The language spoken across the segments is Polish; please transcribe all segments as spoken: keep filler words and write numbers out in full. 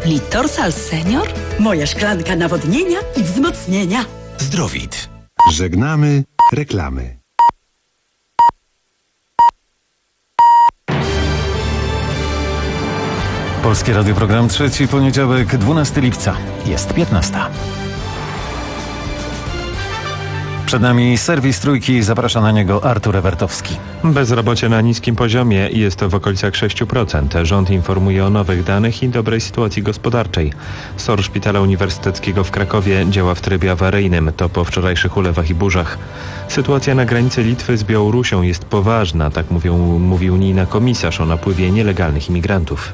Litorsal Senior? Moja szklanka nawodnienia i wzmocnienia. Zdrowit. Żegnamy reklamy. Polskie Radio, program trzeci, poniedziałek, dwunastego lipca. Jest piętnasta. Przed nami serwis Trójki, zaprasza na niego Artur Ewertowski. Bezrobocie na niskim poziomie jest w okolicach sześć procent. Rząd informuje o nowych danych i dobrej sytuacji gospodarczej. S O R Szpitala Uniwersyteckiego w Krakowie działa w trybie awaryjnym, to po wczorajszych ulewach i burzach. Sytuacja na granicy Litwy z Białorusią jest poważna, tak mówią, mówi unijna komisarz o napływie nielegalnych imigrantów.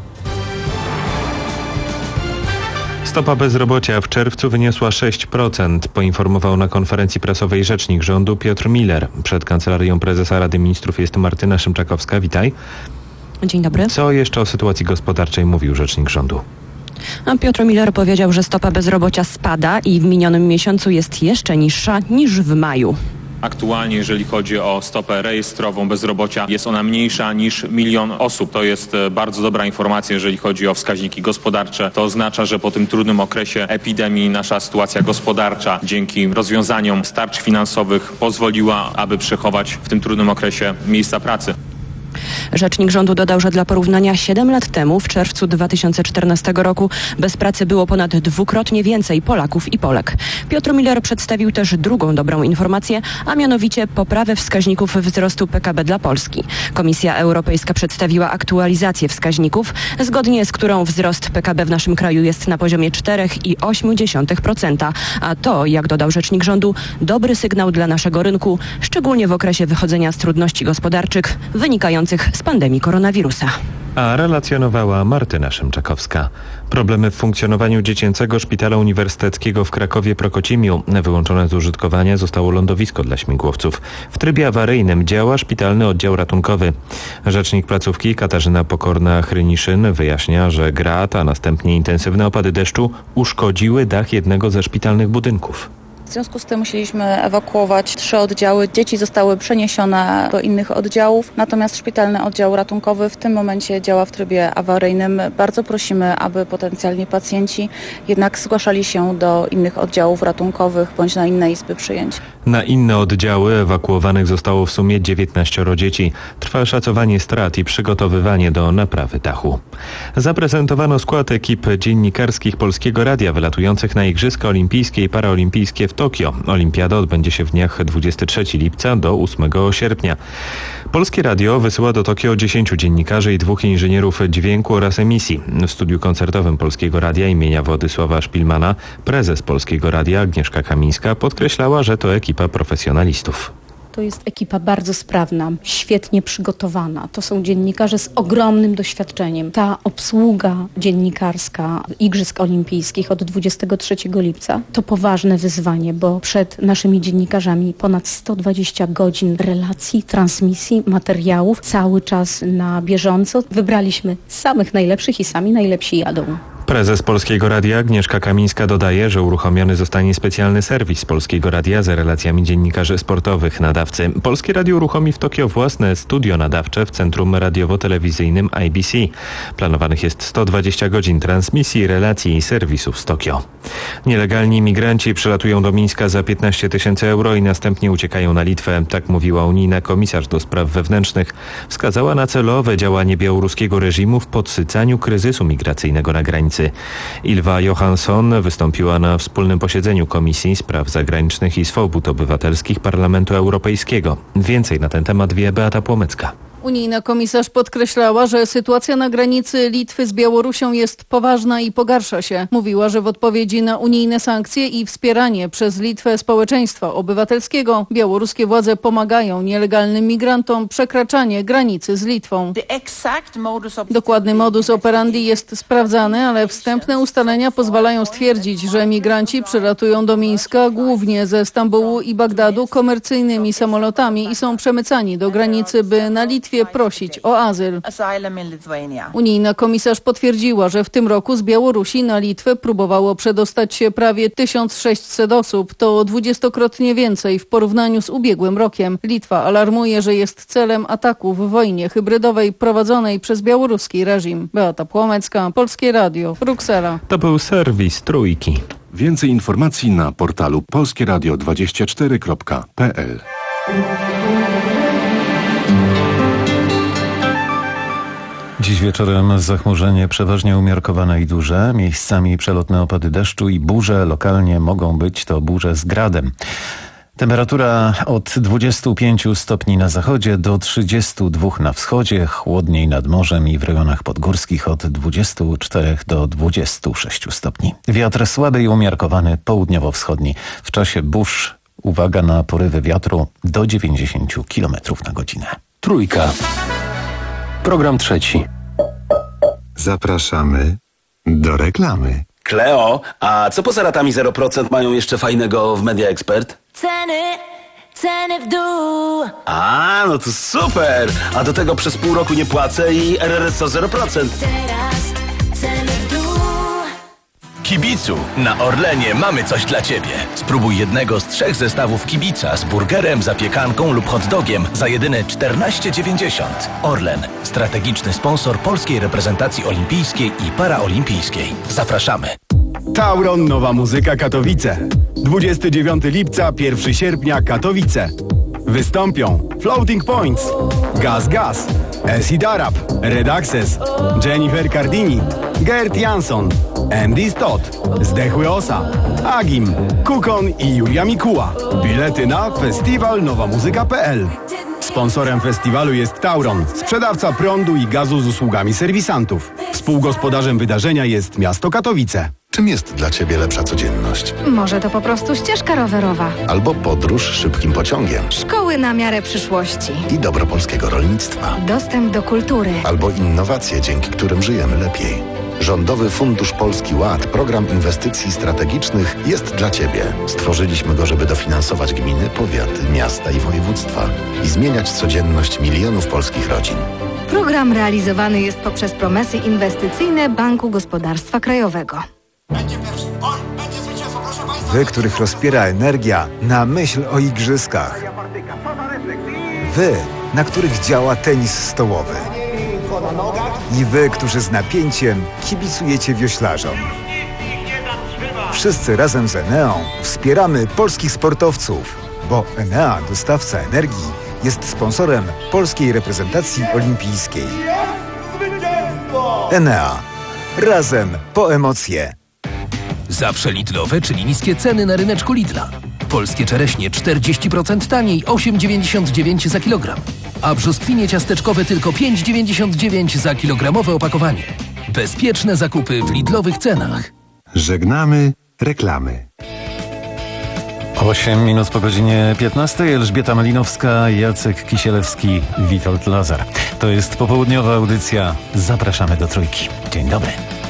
Stopa bezrobocia w czerwcu wyniosła sześć procent, poinformował na konferencji prasowej rzecznik rządu Piotr Miller. Przed Kancelarią Prezesa Rady Ministrów jest Martyna Szymczakowska. Witaj. Dzień dobry. Co jeszcze o sytuacji gospodarczej mówił rzecznik rządu? Piotr Miller powiedział, że stopa bezrobocia spada i w minionym miesiącu jest jeszcze niższa niż w maju. Aktualnie, jeżeli chodzi o stopę rejestrową bezrobocia, jest ona mniejsza niż milion osób. To jest bardzo dobra informacja, jeżeli chodzi o wskaźniki gospodarcze. To oznacza, że po tym trudnym okresie epidemii nasza sytuacja gospodarcza dzięki rozwiązaniom z tarcz finansowych pozwoliła, aby przechować w tym trudnym okresie miejsca pracy. Rzecznik rządu dodał, że dla porównania siedem lat temu, w czerwcu dwa tysiące czternastego roku, bez pracy było ponad dwukrotnie więcej Polaków i Polek. Piotr Miller przedstawił też drugą dobrą informację, a mianowicie poprawę wskaźników wzrostu P K B dla Polski. Komisja Europejska przedstawiła aktualizację wskaźników, zgodnie z którą wzrost P K B w naszym kraju jest na poziomie cztery przecinek osiem procent, a to, jak dodał rzecznik rządu, dobry sygnał dla naszego rynku, szczególnie w okresie wychodzenia z trudności gospodarczych wynikających z pandemii koronawirusa. A relacjonowała Martyna Szymczakowska. Problemy w funkcjonowaniu dziecięcego szpitala uniwersyteckiego w Krakowie Prokocimiu. Wyłączone z użytkowania zostało lądowisko dla śmigłowców. W trybie awaryjnym działa szpitalny oddział ratunkowy. Rzecznik placówki Katarzyna Pokorna-Chryniszyn wyjaśnia, że grad, a następnie intensywne opady deszczu uszkodziły dach jednego ze szpitalnych budynków. W związku z tym musieliśmy ewakuować trzy oddziały. Dzieci zostały przeniesione do innych oddziałów, natomiast szpitalny oddział ratunkowy w tym momencie działa w trybie awaryjnym. Bardzo prosimy, aby potencjalni pacjenci jednak zgłaszali się do innych oddziałów ratunkowych bądź na inne izby przyjęć. Na inne oddziały ewakuowanych zostało w sumie dziewiętnaścioro dzieci. Trwa szacowanie strat i przygotowywanie do naprawy dachu. Zaprezentowano skład ekip dziennikarskich Polskiego Radia wylatujących na Igrzyska Olimpijskie i Paraolimpijskie w Tokio. Olimpiada odbędzie się w dniach dwudziestego trzeciego lipca do ósmego sierpnia. Polskie Radio wysyła do Tokio dziesięciu dziennikarzy i dwóch inżynierów dźwięku oraz emisji. W studiu koncertowym Polskiego Radia imienia Władysława Szpilmana prezes Polskiego Radia Agnieszka Kamińska podkreślała, że to ekipa profesjonalistów. To jest ekipa bardzo sprawna, świetnie przygotowana. To są dziennikarze z ogromnym doświadczeniem. Ta obsługa dziennikarska Igrzysk Olimpijskich od dwudziestego trzeciego lipca to poważne wyzwanie, bo przed naszymi dziennikarzami ponad sto dwadzieścia godzin relacji, transmisji, materiałów, cały czas na bieżąco. Wybraliśmy samych najlepszych i sami najlepsi jadą. Prezes Polskiego Radia Agnieszka Kamińska dodaje, że uruchomiony zostanie specjalny serwis Polskiego Radia z relacjami dziennikarzy sportowych nadawcy. Polskie Radio uruchomi w Tokio własne studio nadawcze w centrum radiowo-telewizyjnym I B C. Planowanych jest sto dwadzieścia godzin transmisji, relacji i serwisów z Tokio. Nielegalni imigranci przylatują do Mińska za piętnaście tysięcy euro i następnie uciekają na Litwę. Tak mówiła unijna komisarz do spraw wewnętrznych. Wskazała na celowe działanie białoruskiego reżimu w podsycaniu kryzysu migracyjnego na granicy. Ylva Johansson wystąpiła na wspólnym posiedzeniu Komisji Spraw Zagranicznych i Swobód Obywatelskich Parlamentu Europejskiego. Więcej na ten temat wie Beata Płomecka. Unijna komisarz podkreślała, że sytuacja na granicy Litwy z Białorusią jest poważna i pogarsza się. Mówiła, że w odpowiedzi na unijne sankcje i wspieranie przez Litwę społeczeństwa obywatelskiego białoruskie władze pomagają nielegalnym migrantom przekraczanie granicy z Litwą. Dokładny modus operandi jest sprawdzany, ale wstępne ustalenia pozwalają stwierdzić, że migranci przylatują do Mińska głównie ze Stambułu i Bagdadu komercyjnymi samolotami i są przemycani do granicy, by na Litwie Litwie prosić o azyl. Unijna komisarz potwierdziła, że w tym roku z Białorusi na Litwę próbowało przedostać się prawie tysiąc sześćset osób. To dwudziestokrotnie więcej w porównaniu z ubiegłym rokiem. Litwa alarmuje, że jest celem ataku w wojnie hybrydowej prowadzonej przez białoruski reżim. Beata Płomecka, Polskie Radio, Bruksela. To był serwis Trójki. Więcej informacji na portalu polskieradio dwadzieścia cztery kropka p l. Dziś wieczorem zachmurzenie przeważnie umiarkowane i duże. Miejscami przelotne opady deszczu i burze. Lokalnie mogą być to burze z gradem. Temperatura od dwudziestu pięciu stopni na zachodzie do trzydziestu dwóch na wschodzie, chłodniej nad morzem i w rejonach podgórskich od dwudziestu czterech do dwudziestu sześciu stopni. Wiatr słaby i umiarkowany południowo-wschodni. W czasie burz uwaga na porywy wiatru do dziewięćdziesięciu kilometrów na godzinę. Trójka. Program trzeci. Zapraszamy do reklamy. Kleo, a co poza ratami zero procent mają jeszcze fajnego w Media Expert? Ceny, ceny w dół. A, no to super! A do tego przez pół roku nie płacę i R R S O zero procent. Teraz ceny w dół. Kibicu, na Orlenie mamy coś dla Ciebie. Spróbuj jednego z trzech zestawów kibica z burgerem, zapiekanką lub hot dogiem za jedyne czternaście dziewięćdziesiąt. Orlen, strategiczny sponsor polskiej reprezentacji olimpijskiej i paraolimpijskiej. Zapraszamy. Tauron Nowa Muzyka Katowice. dwudziestego dziewiątego lipca, pierwszego sierpnia Katowice. Wystąpią Floating Points, Gaz Gaz, Acid Arab, Red Access, Jennifer Cardini, Gert Jansson, Andy Stott, Zdechły Osa, Agim, Kukon i Julia Mikuła. Bilety na festiwal nowa muzyka kropka p l. Sponsorem festiwalu jest Tauron, sprzedawca prądu i gazu z usługami serwisantów. Współgospodarzem wydarzenia jest miasto Katowice. Czym jest dla Ciebie lepsza codzienność? Może to po prostu ścieżka rowerowa. Albo podróż szybkim pociągiem. Szkoły na miarę przyszłości. I dobro polskiego rolnictwa. Dostęp do kultury. Albo innowacje, dzięki którym żyjemy lepiej. Rządowy Fundusz Polski Ład, program inwestycji strategicznych, jest dla Ciebie. Stworzyliśmy go, żeby dofinansować gminy, powiaty, miasta i województwa i zmieniać codzienność milionów polskich rodzin. Program realizowany jest poprzez promesy inwestycyjne Banku Gospodarstwa Krajowego. Wy, których rozpiera energia na myśl o igrzyskach. Wy, na których działa tenis stołowy. I wy, którzy z napięciem kibicujecie wioślarzom. Wszyscy razem z Eneą wspieramy polskich sportowców, bo Enea, dostawca energii, jest sponsorem polskiej reprezentacji olimpijskiej. Enea. Razem po emocje. Zawsze Lidlowe, czyli niskie ceny na ryneczku Lidla. Polskie czereśnie czterdzieści procent taniej, osiem dziewięćdziesiąt dziewięć za kilogram. A brzoskwinie ciasteczkowe tylko pięć dziewięćdziesiąt dziewięć za kilogramowe opakowanie. Bezpieczne zakupy w Lidlowych cenach. Żegnamy reklamy. osiem minut po godzinie piętnastej. Elżbieta Malinowska, Jacek Kisielewski, Witold Lazar. To jest popołudniowa audycja. Zapraszamy do Trójki. Dzień dobry.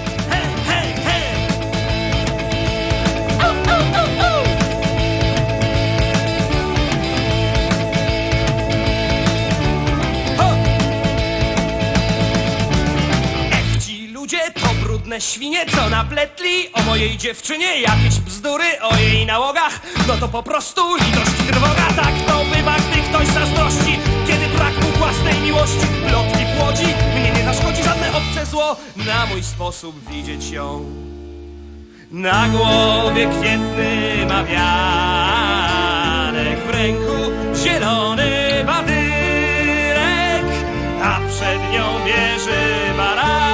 Świnie, co napletli o mojej dziewczynie jakieś bzdury o jej nałogach, no to po prostu litość i trwoga. Tak to bywa, gdy ktoś zazdrości, kiedy brak mu własnej miłości plotki płodzi. Mnie nie zaszkodzi żadne obce zło, na mój sposób widzieć ją. Na głowie kwietny ma wianek, w ręku zielony badyrek, a przed nią bierze baranek.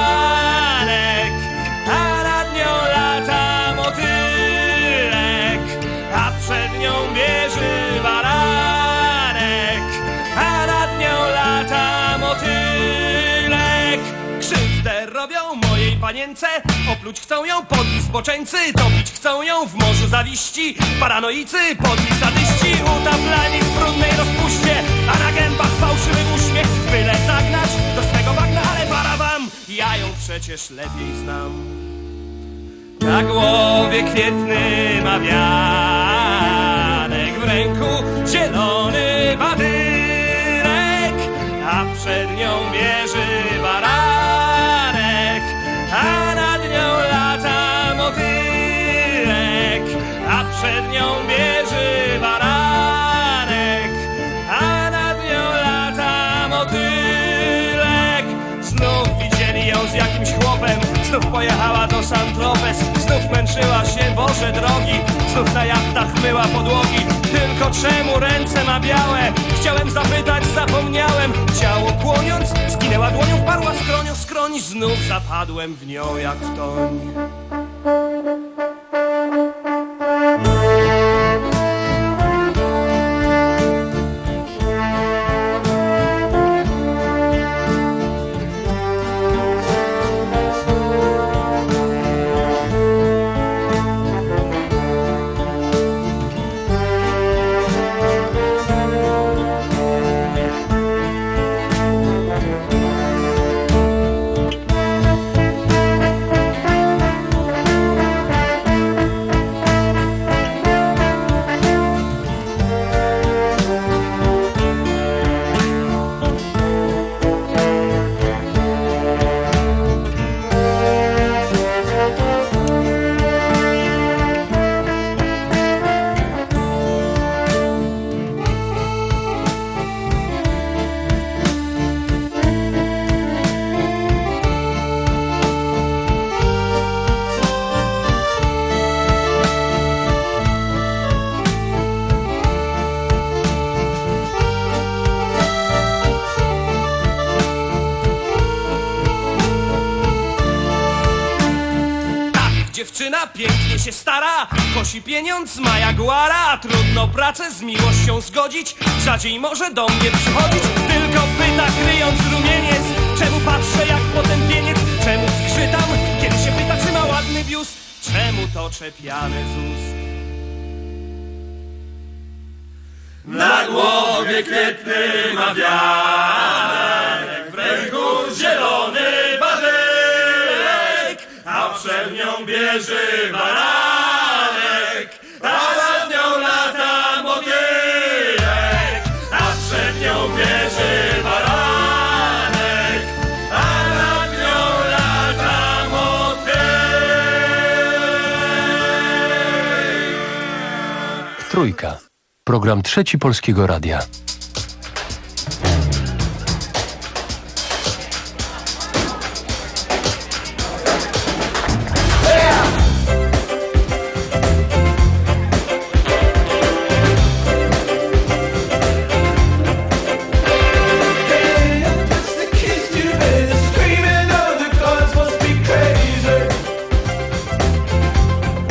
Bierze baranek, a nad nią lata motylek. Krzywdę robią mojej panience, opluć chcą ją podli zboczeńcy, topić chcą ją w morzu zawiści, paranoicy, podli sadyści, utaflani w brudnej rozpuście, a na gębach fałszywy uśmiech, byle zagnać do swego bagna, ale para wam, ja ją przecież lepiej znam. Na głowie kwietny ma wianek, w ręku zielony badyrek, a przed pojechała do Saint-Tropez. Znów męczyła się, Boże drogi, znów na jachtach myła podłogi. Tylko czemu ręce ma białe? Chciałem zapytać, zapomniałem. Ciało kłoniąc, skinęła dłonią, wparła skronią, skroń. Znów zapadłem w nią jak w toń. Dziewczyna pięknie się stara, kosi pieniądz, ma jaguara. Trudno pracę z miłością zgodzić, rzadziej może do mnie przychodzić. Tylko pyta, kryjąc rumieniec, czemu patrzę jak potępieniec. Czemu skrzytam, kiedy się pyta, czy ma ładny biust. Czemu to czepiane z ust. Na głowie kwietny ma wianek, w ręku zielony badyłek, a przed nią bierze baranek, a nad nią lata motylek, a przed nią bierze baranek, a nad nią lata motylek. Trójka. Program Trzeci Polskiego Radia.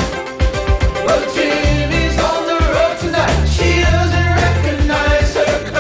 Jimmy's on the road tonight. She doesn't recognize her.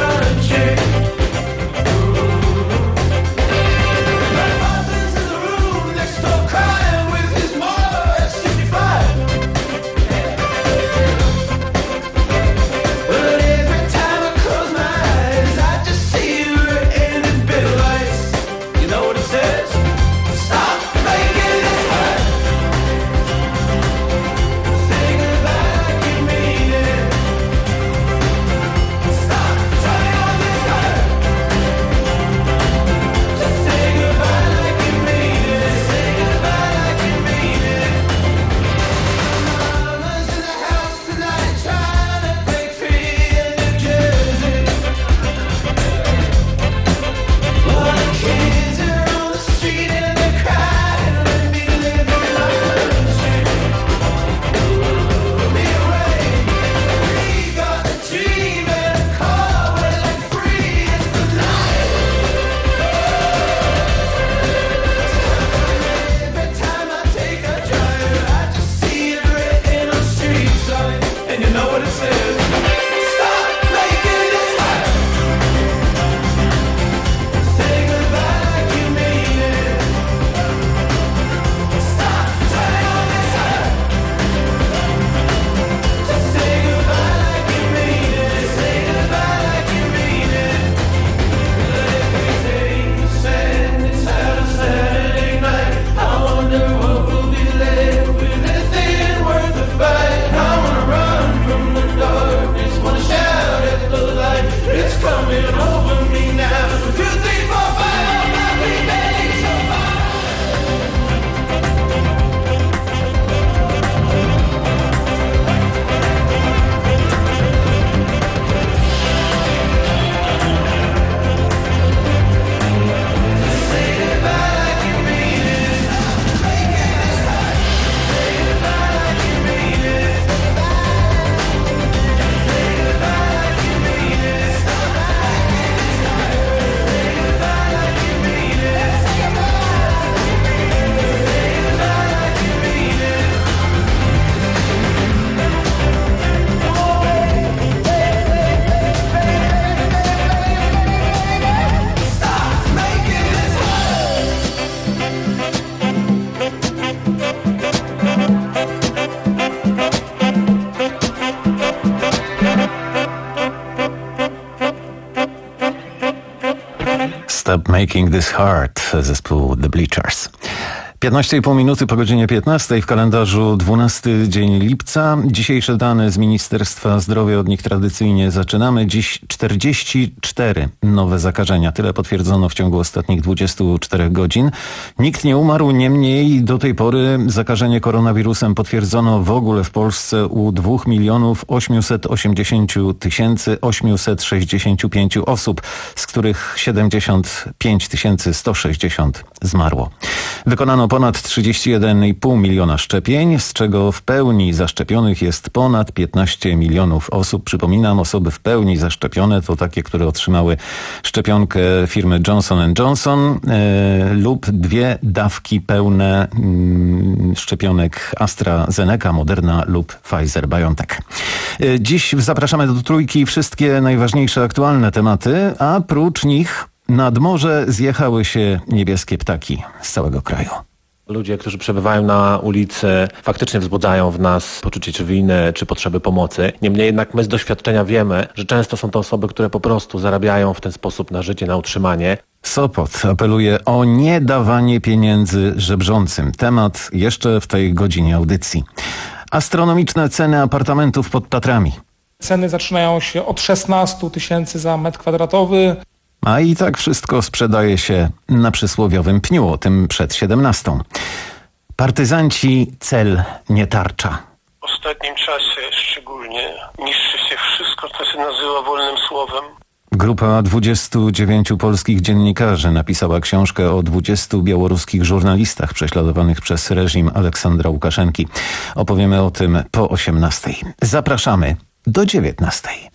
Stop Making This Hard, zespół The Bleachers. piętnaście i pół minuty po godzinie piętnastej w kalendarzu dwunasty dzień lipca. Dzisiejsze dane z Ministerstwa Zdrowia, od nich tradycyjnie zaczynamy. Dziś czterdzieści cztery nowe zakażenia. Tyle potwierdzono w ciągu ostatnich dwudziestu czterech godzin. Nikt nie umarł, niemniej do tej pory zakażenie koronawirusem potwierdzono w ogóle w Polsce u dwóch milionów osiemset osiemdziesiąt tysięcy osiemset sześćdziesiąt pięć osób, z których siedemdziesiąt pięć tysięcy sto sześćdziesiąt zmarło. Wykonano ponad trzydzieści jeden i pół miliona szczepień, z czego w pełni zaszczepionych jest ponad piętnaście milionów osób. Przypominam, osoby w pełni zaszczepione to takie, które otrzymały szczepionkę firmy Johnson and Johnson e, lub dwie dawki pełne mm, szczepionek AstraZeneca, Moderna lub Pfizer-BioNTech. E, dziś zapraszamy do Trójki wszystkie najważniejsze aktualne tematy, a prócz nich nad morze zjechały się niebieskie ptaki z całego kraju. Ludzie, którzy przebywają na ulicy, faktycznie wzbudzają w nas poczucie czy winy, czy potrzeby pomocy. Niemniej jednak my z doświadczenia wiemy, że często są to osoby, które po prostu zarabiają w ten sposób na życie, na utrzymanie. Sopot apeluje o niedawanie pieniędzy żebrzącym. Temat jeszcze w tej godzinie audycji. Astronomiczne ceny apartamentów pod Tatrami. Ceny zaczynają się od szesnastu tysięcy za metr kwadratowy. A i tak wszystko sprzedaje się na przysłowiowym pniu, o tym przed siedemnastą. Partyzanci cel nie tarcza. W ostatnim czasie szczególnie niszczy się wszystko, co się nazywa wolnym słowem. Grupa dwudziestu dziewięciu polskich dziennikarzy napisała książkę o dwudziestu białoruskich żurnalistach prześladowanych przez reżim Aleksandra Łukaszenki. Opowiemy o tym po osiemnastej. Zapraszamy do dziewiętnastej.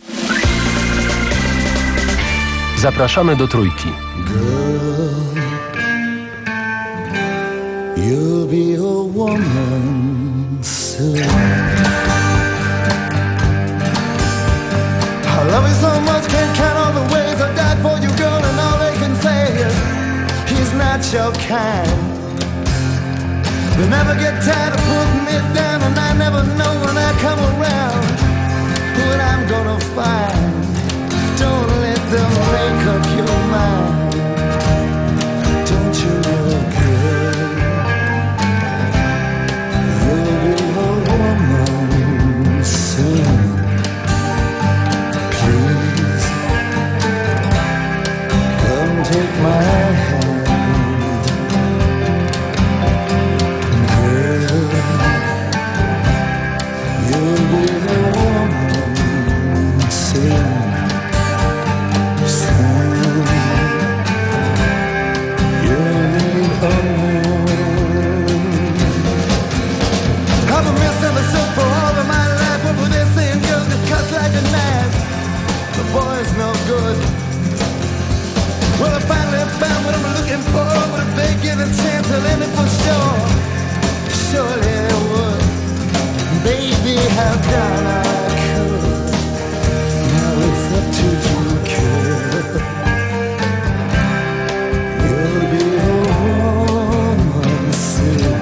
Zapraszamy do Trójki. You'll be a woman soon. I love you so much, can't count all the ways I died for you, girl, and all they can say is he's not your kind. They never get tired of putting me down, and I never know when I come around what I'm gonna find. Don't let them make up your mind. Don't you look good? You'll be a woman soon. Please come take my hand, girl. You'll be a woman soon. I've been misunderstood for all of my life. What were they saying? Girls just cut like a knife. The boy's no good. Well, I finally found what I'm looking for, but if they give a chance, I'll end it for sure. Surely they would. Baby, how done I could. Now it's up to you, kid. You'll be a woman soon.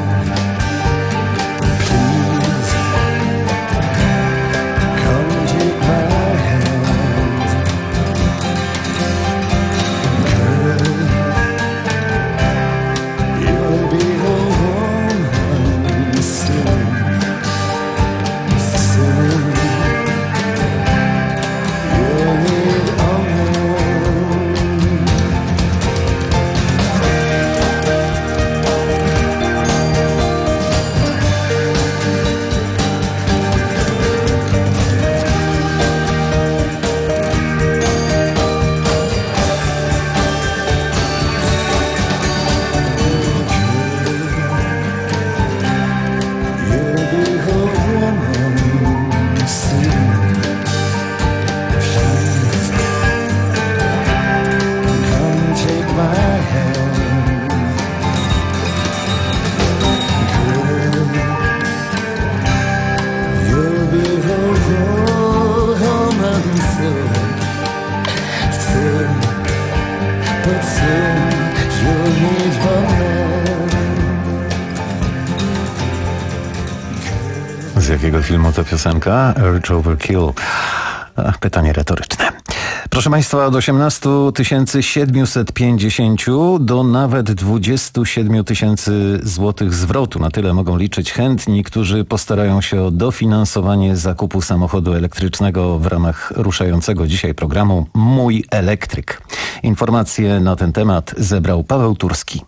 Z jakiego filmu to piosenka? Urge Overkill. Ach, pytanie retoryczne. Proszę Państwa, od osiemnaście tysięcy siedemset pięćdziesiąt do nawet dwadzieścia siedem tysięcy złotych zwrotu. Na tyle mogą liczyć chętni, którzy postarają się o dofinansowanie zakupu samochodu elektrycznego w ramach ruszającego dzisiaj programu Mój Elektryk. Informacje na ten temat zebrał Paweł Turski.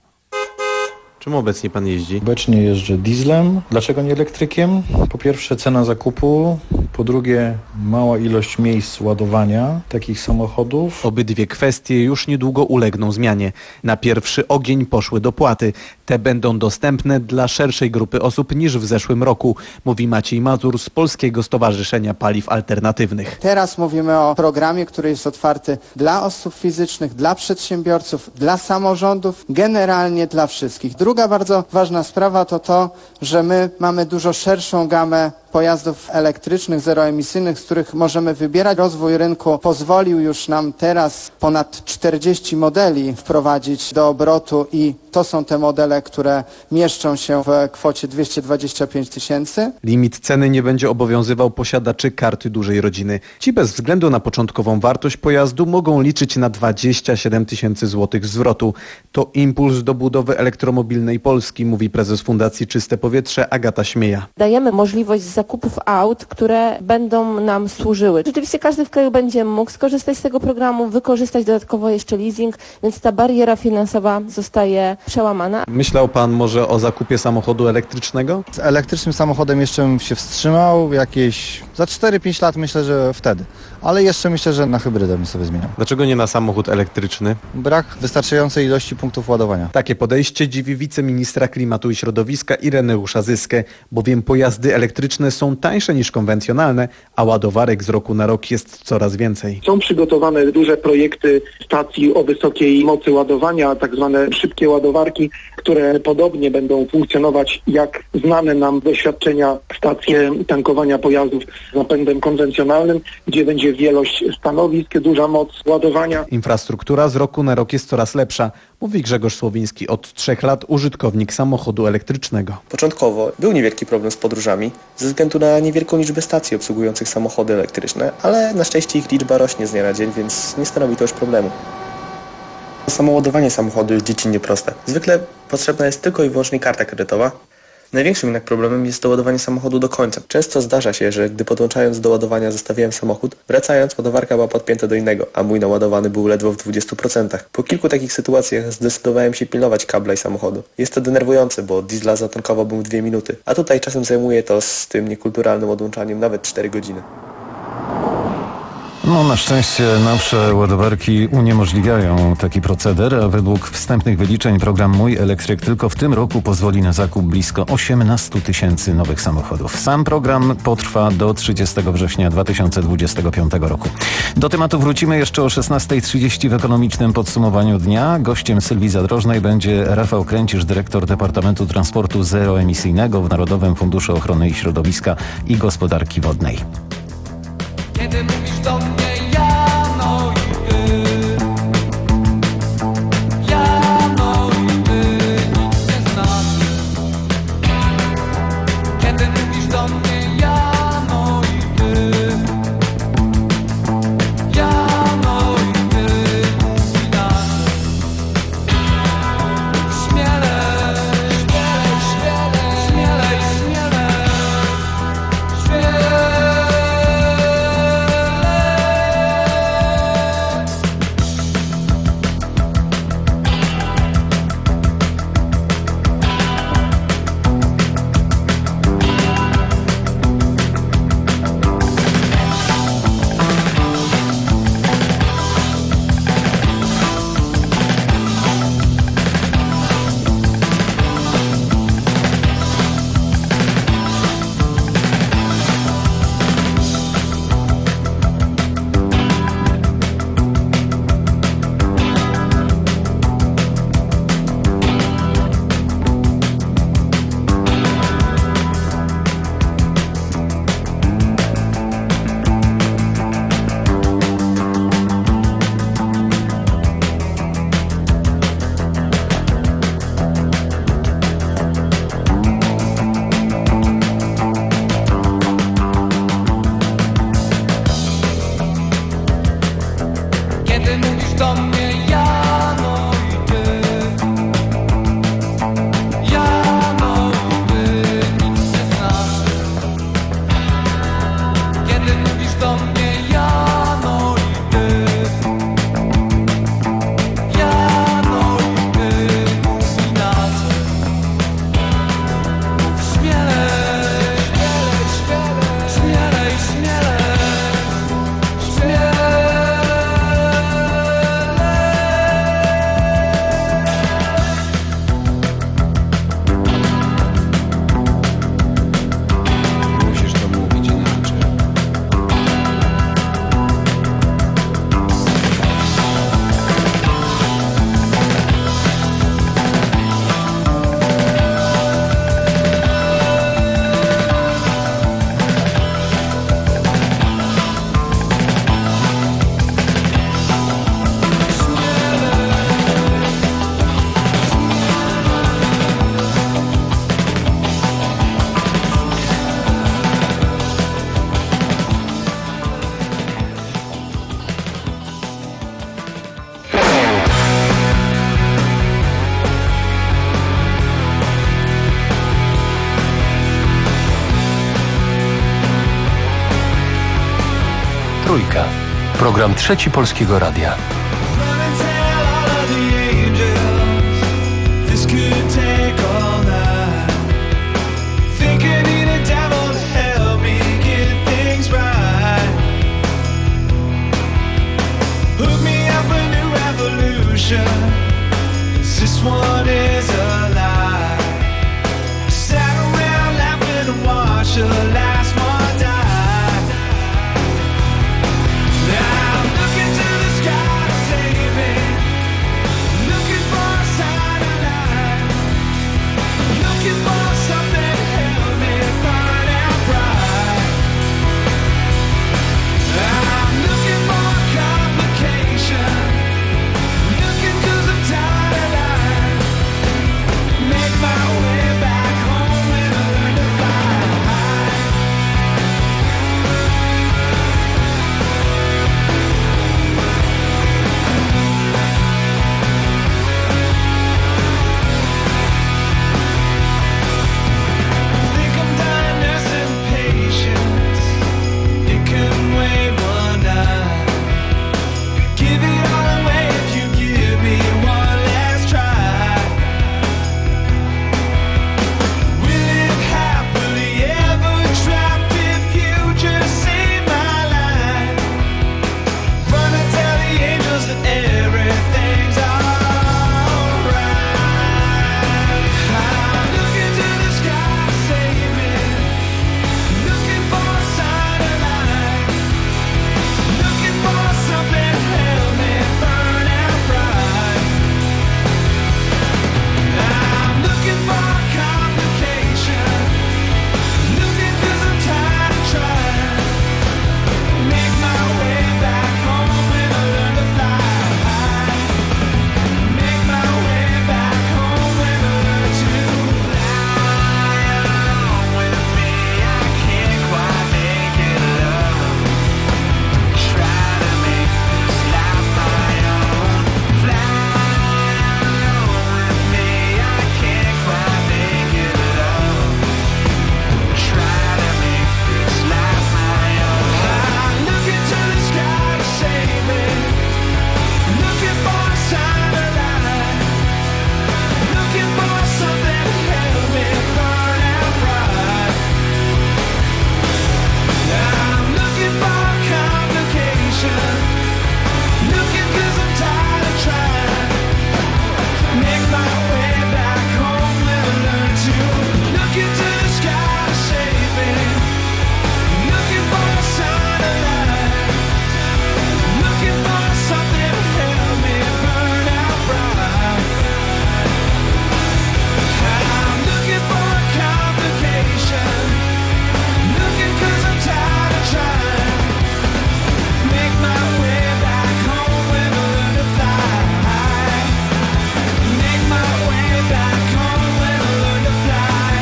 Czym obecnie pan jeździ? Obecnie jeżdżę dieslem. Dlaczego nie elektrykiem? Po pierwsze cena zakupu, po drugie mała ilość miejsc ładowania takich samochodów. Obydwie kwestie już niedługo ulegną zmianie. Na pierwszy ogień poszły dopłaty. Te będą dostępne dla szerszej grupy osób niż w zeszłym roku, mówi Maciej Mazur z Polskiego Stowarzyszenia Paliw Alternatywnych. Teraz mówimy o programie, który jest otwarty dla osób fizycznych, dla przedsiębiorców, dla samorządów, generalnie dla wszystkich. Druga bardzo ważna sprawa to to, że my mamy dużo szerszą gamę pojazdów elektrycznych, zeroemisyjnych, z których możemy wybierać. Rozwój rynku pozwolił już nam teraz ponad czterdzieści modeli wprowadzić do obrotu i to są te modele, które mieszczą się w kwocie dwieście dwadzieścia pięć tysięcy. Limit ceny nie będzie obowiązywał posiadaczy karty dużej rodziny. Ci bez względu na początkową wartość pojazdu mogą liczyć na dwadzieścia siedem tysięcy złotych zwrotu. To impuls do budowy elektromobilnej Polski, mówi prezes Fundacji Czyste Powietrze Agata Śmieja. Dajemy możliwość zakupów aut, które będą nam służyły. Rzeczywiście każdy w kraju będzie mógł skorzystać z tego programu, wykorzystać dodatkowo jeszcze leasing, więc ta bariera finansowa zostaje przełamana. Myślał pan może o zakupie samochodu elektrycznego? Z elektrycznym samochodem jeszcze bym się wstrzymał, jakieś za cztery pięć lat myślę, że wtedy. Ale jeszcze myślę, że na hybrydę bym sobie zmieniał. Dlaczego nie na samochód elektryczny? Brak wystarczającej ilości punktów ładowania. Takie podejście dziwi wiceministra klimatu i środowiska Ireneusza Zyskę, bowiem pojazdy elektryczne są tańsze niż konwencjonalne, a ładowarek z roku na rok jest coraz więcej. Są przygotowane duże projekty stacji o wysokiej mocy ładowania, tak zwane szybkie ładowarki, które podobnie będą funkcjonować jak znane nam z doświadczenia stacje tankowania pojazdów z napędem konwencjonalnym, gdzie będzie wielość stanowisk, duża moc ładowania. Infrastruktura z roku na rok jest coraz lepsza, mówi Grzegorz Słowiński, od trzech lat użytkownik samochodu elektrycznego. Początkowo był niewielki problem z podróżami ze względu na niewielką liczbę stacji obsługujących samochody elektryczne, ale na szczęście ich liczba rośnie z dnia na dzień, więc nie stanowi to już problemu. Samo ładowanie samochodu jest dziecinnie proste. Zwykle potrzebna jest tylko i wyłącznie karta kredytowa. Największym jednak problemem jest doładowanie samochodu do końca. Często zdarza się, że gdy podłączając do ładowania zostawiałem samochód, wracając ładowarka była podpięta do innego, a mój naładowany był ledwo w dwudziestu procentach. Po kilku takich sytuacjach zdecydowałem się pilnować kabla i samochodu. Jest to denerwujące, bo diesla zatankowałbym w dwie minuty, a tutaj czasem zajmuje to z tym niekulturalnym odłączaniem nawet cztery godziny. No, na szczęście nowsze ładowarki uniemożliwiają taki proceder, a według wstępnych wyliczeń program Mój Elektryk tylko w tym roku pozwoli na zakup blisko osiemnaście tysięcy nowych samochodów. Sam program potrwa do trzydziestego września dwa tysiące dwudziestego piątego roku. Do tematu wrócimy jeszcze o szesnasta trzydzieści w ekonomicznym podsumowaniu dnia. Gościem Sylwii Zadrożnej będzie Rafał Kręcisz, dyrektor Departamentu Transportu Zeroemisyjnego w Narodowym Funduszu Ochrony Środowiska i Gospodarki Wodnej. Kiedy mówisz do mnie ja, no i ty, ja, no i ty, nic nie znasz. Kiedy mówisz do mnie ja, no i ty, ja, no i ty, mówi nasz. Śmielej, śmielej, śmielej, śmielej, śmielej, śmielej. Trójka. Program Trzeci Polskiego Radia. This one is a lie. I sat around laughing and watched the last one die. Now I'm looking to the sky to save me, looking for a sign of life, looking for something to help me burn out bright. I'm looking for a complication, looking 'cause I'm tired of life. Make my way back home and learn to fly. Think I'm done nursing patience. It can wait one night. Give it all away if you give me one last try. We live happily ever trapped if you just save my life. Run and tell the angels that everything's alright. I'm looking to the sky to save me, looking for a sign of life, looking for something to help me burn out bright. I'm looking for a complication, looking 'cause I'm tired of trying. Make my way back home and learn to fly. Make my way back home and learn to fly. With me, I can't quite make it up. Try to make this life my own. Fly with me, I can't quite make it up. Try to make this life my own. I'm looking to the sky to save me, looking for a sign of life, looking for something to help me burn out bright. I'm looking for a complication, looking 'cause I'm tired of trying. Make my way back home and learn to look into the sky to save me, looking for a sign of life, looking for something to help me burn out bright. I'm looking for a complication, looking 'cause I'm tired of trying. Make my way back home and learn to fly. Make my way back home and learn to fly.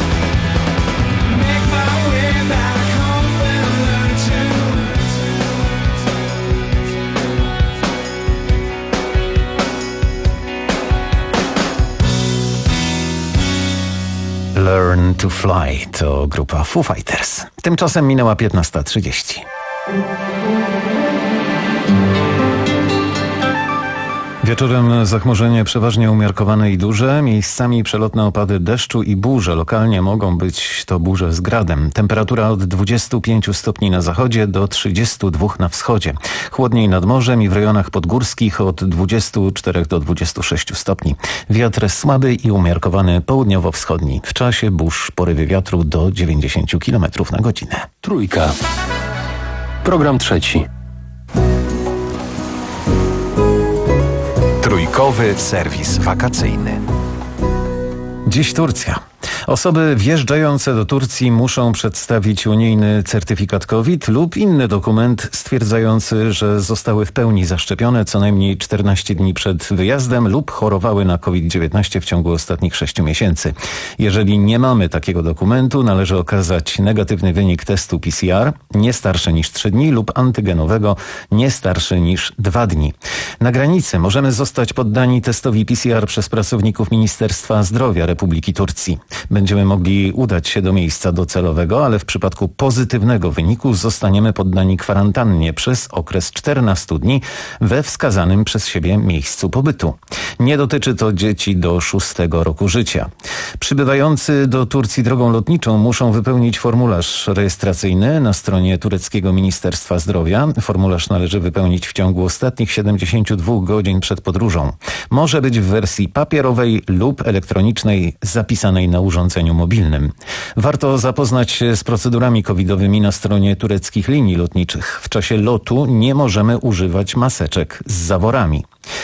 Make my way back home and learn to. Learn to Fly to grupa Foo Fighters. Tymczasem minęła piętnasta trzydzieści. Wieczorem zachmurzenie przeważnie umiarkowane i duże, miejscami przelotne opady deszczu i burze. Lokalnie mogą być to burze z gradem. Temperatura od dwudziestu pięciu stopni na zachodzie do trzydziestu dwóch na wschodzie. Chłodniej nad morzem i w rejonach podgórskich od dwudziestu czterech do dwudziestu sześciu stopni. Wiatr słaby i umiarkowany południowo-wschodni. W czasie burz porywy wiatru do dziewięćdziesięciu kilometrów na godzinę. Trójka. Program trzeci. Trójkowy serwis wakacyjny. Dziś Turcja. Osoby wjeżdżające do Turcji muszą przedstawić unijny certyfikat COVID lub inny dokument stwierdzający, że zostały w pełni zaszczepione co najmniej czternaście dni przed wyjazdem lub chorowały na COVID dziewiętnaście w ciągu ostatnich sześciu miesięcy. Jeżeli nie mamy takiego dokumentu, należy okazać negatywny wynik testu P C R nie starszy niż trzy dni lub antygenowego nie starszy niż dwa dni. Na granicy możemy zostać poddani testowi P C R przez pracowników Ministerstwa Zdrowia Republiki Turcji. będziemy mogli udać się do miejsca docelowego, ale w przypadku pozytywnego wyniku zostaniemy poddani kwarantannie przez okres czternastu dni we wskazanym przez siebie miejscu pobytu. Nie dotyczy to dzieci do szóstego roku życia. Przybywający do Turcji drogą lotniczą muszą wypełnić formularz rejestracyjny na stronie tureckiego Ministerstwa Zdrowia. Formularz należy wypełnić w ciągu ostatnich siedemdziesięciu dwóch godzin przed podróżą. Może być w wersji papierowej lub elektronicznej zapisanej na urządzeniu mobilnym. Warto zapoznać się z procedurami covidowymi na stronie tureckich linii lotniczych. W czasie lotu nie możemy używać maseczek z zaworami.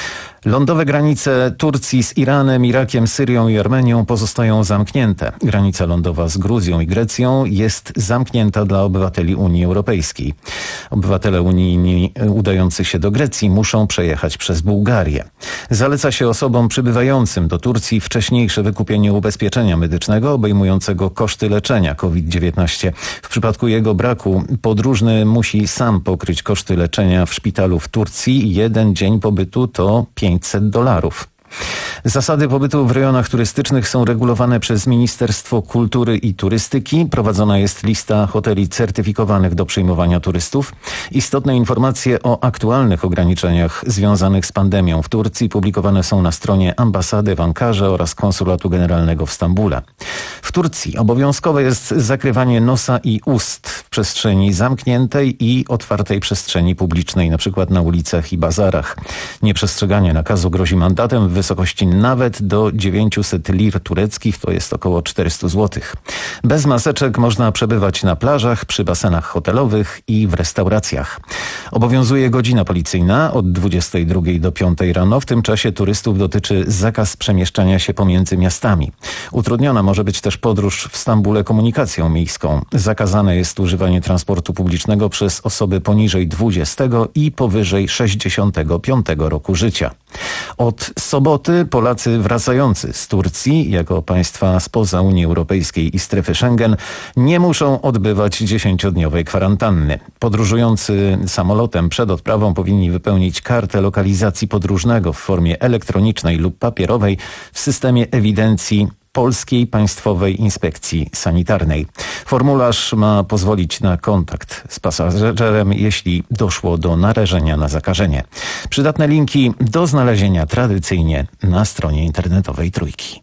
Lądowe granice Turcji z Iranem, Irakiem, Syrią i Armenią pozostają zamknięte. Granica lądowa z Gruzją i Grecją jest zamknięta dla obywateli Unii Europejskiej. Obywatele unijni udający się do Grecji muszą przejechać przez Bułgarię. Zaleca się osobom przybywającym do Turcji wcześniejsze wykupienie ubezpieczenia medycznego obejmującego koszty leczenia COVID dziewiętnaście. W przypadku jego braku podróżny musi sam pokryć koszty leczenia w szpitalu w Turcji. Jeden dzień pobytu to pięćset dolarów. Zasady pobytu w rejonach turystycznych są regulowane przez Ministerstwo Kultury i Turystyki. Prowadzona jest lista hoteli certyfikowanych do przyjmowania turystów. Istotne informacje o aktualnych ograniczeniach związanych z pandemią w Turcji publikowane są na stronie ambasady w Ankarze oraz konsulatu generalnego w Stambule. W Turcji obowiązkowe jest zakrywanie nosa i ust w przestrzeni zamkniętej i otwartej przestrzeni publicznej, np. na ulicach i bazarach. Nieprzestrzeganie nakazu grozi mandatem w wysokości nawet do dziewięćset lir tureckich, to jest około czterysta złotych. Bez maseczek można przebywać na plażach, przy basenach hotelowych i w restauracjach. Obowiązuje godzina policyjna od dwudziestej drugiej do piątej rano. W tym czasie turystów dotyczy zakaz przemieszczania się pomiędzy miastami. Utrudniona może być też podróż w Stambule komunikacją miejską. Zakazane jest używanie transportu publicznego przez osoby poniżej dwudziestego i powyżej sześćdziesiątego piątego roku życia. Od soboty Polacy wracający z Turcji, jako państwa spoza Unii Europejskiej i strefy Schengen, nie muszą odbywać dziesięciodniowej kwarantanny. Podróżujący samolotem przed odprawą powinni wypełnić kartę lokalizacji podróżnego w formie elektronicznej lub papierowej w systemie ewidencji Polskiej Państwowej Inspekcji Sanitarnej. Formularz ma pozwolić na kontakt z pasażerem, jeśli doszło do narażenia na zakażenie. Przydatne linki do znalezienia tradycyjnie na stronie internetowej Trójki.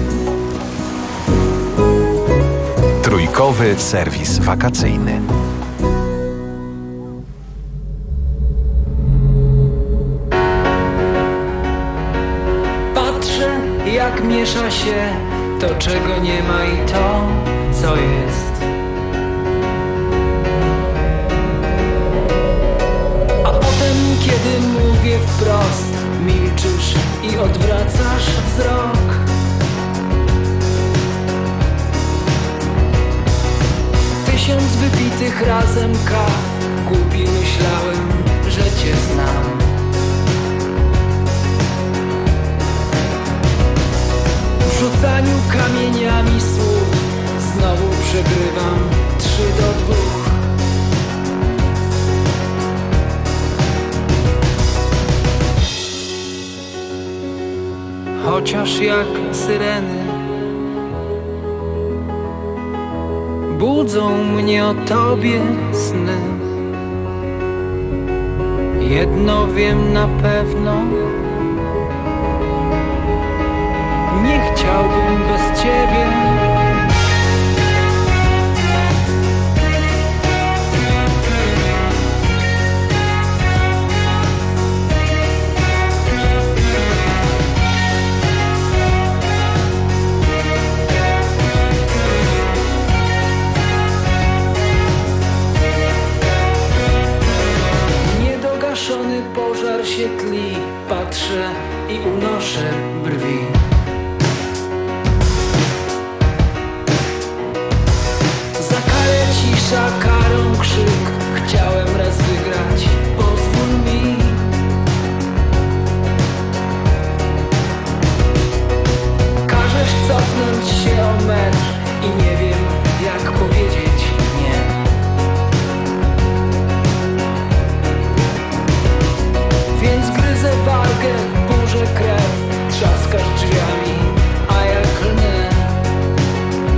Trójkowy serwis wakacyjny. Patrzę, jak miesza się to, czego nie ma i to, co jest. A potem, kiedy mówię wprost, milczysz i odwracasz wzrok. Tysiąc wypitych razem kaw, głupi myślałem, że cię znam. W rzucaniu kamieniami słów znowu przegrywam trzy do dwóch. Chociaż jak syreny budzą mnie o tobie sny. Jedno wiem na pewno, nie chciałbym bez ciebie. Niedogaszony pożar się tli, patrzę i unoszę brwi. Cisza, karą krzyk, chciałem raz wygrać, pozwól mi. Każesz cofnąć się o metr i nie wiem, jak powiedzieć nie. Więc gryzę wargę, burzę krew, trzaskasz drzwiami, a ja klnę.